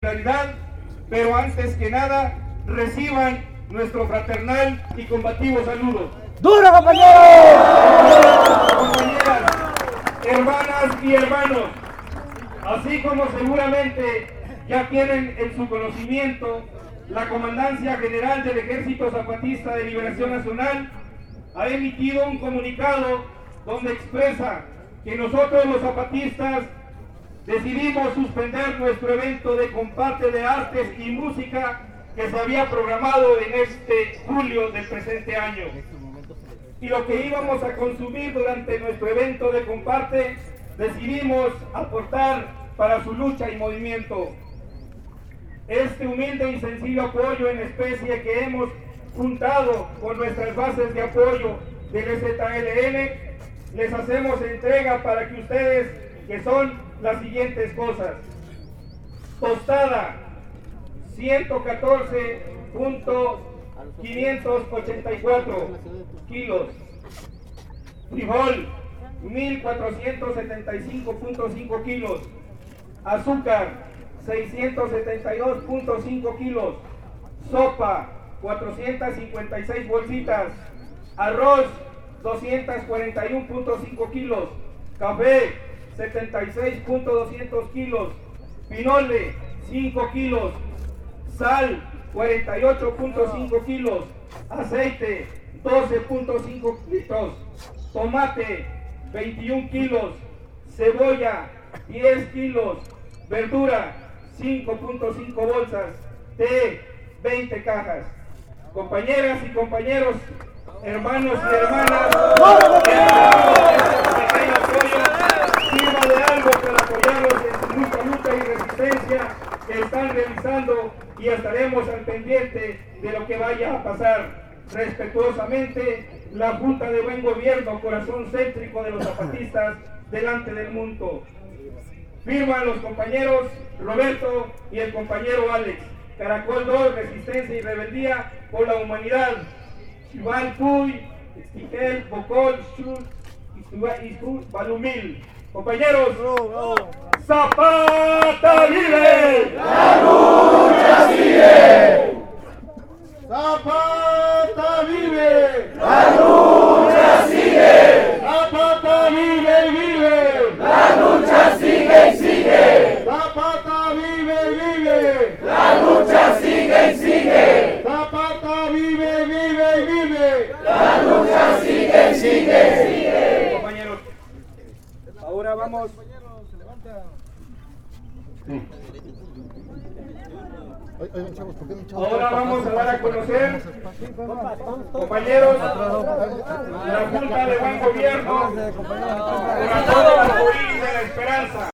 solidaridad, pero antes que nada reciban nuestro fraternal y combativo saludo. ¡Duro, compañeros! Compañeras, hermanas y hermanos, así como seguramente ya tienen en su conocimiento, la Comandancia General del Ejército Zapatista de Liberación Nacional ha emitido un comunicado donde expresa que nosotros los zapatistas decidimos suspender nuestro evento de comparte de artes y música que se había programado en este julio del presente año. Y lo que íbamos a consumir durante nuestro evento de comparte, decidimos aportar para su lucha y movimiento. Este humilde y sencillo apoyo en especie que hemos juntado con nuestras bases de apoyo del EZLN, les hacemos entrega para que ustedes, que son las siguientes cosas: tostada 114.584 kilos, frijol 1.475.5 kilos, azúcar 672.5 kilos, sopa 456 bolsitas, arroz 241.5 kilos, café 76.200 kilos, pinole 5 kilos, sal 48.5 kilos, aceite 12.5 litros, tomate 21 kilos, cebolla 10 kilos, verdura 5.5 bolsas, té 20 cajas. Compañeras y compañeros, hermanos y hermanas, sirva de algo para apoyarlos en su lucha y resistencia que están realizando, y estaremos al pendiente de lo que vaya a pasar. Respetuosamente, la Junta de Buen Gobierno, corazón céntrico de los zapatistas delante del mundo. Firman los compañeros Roberto y el compañero Alex. Caracol 2, Resistencia y Rebeldía por la Humanidad. Chival Puy, Estigel, Bocol, Chur, Istu, Balumil. Compañeros, ¡Zapata vive! ¡La lucha sigue! ¡Zapata vive! ¡La lucha sigue! ¡Zapata vive y vive! ¡La lucha sigue y sigue! ¡Zapata vive y vive! ¡La lucha sigue y sigue! ¡Zapata vive, vive y vive! ¡La lucha sigue y sigue! Compañeros, ahora vamos. Ahora vamos a dar a conocer, compañeros, la Junta de Buen Gobierno, corazón arcoíris de la esperanza.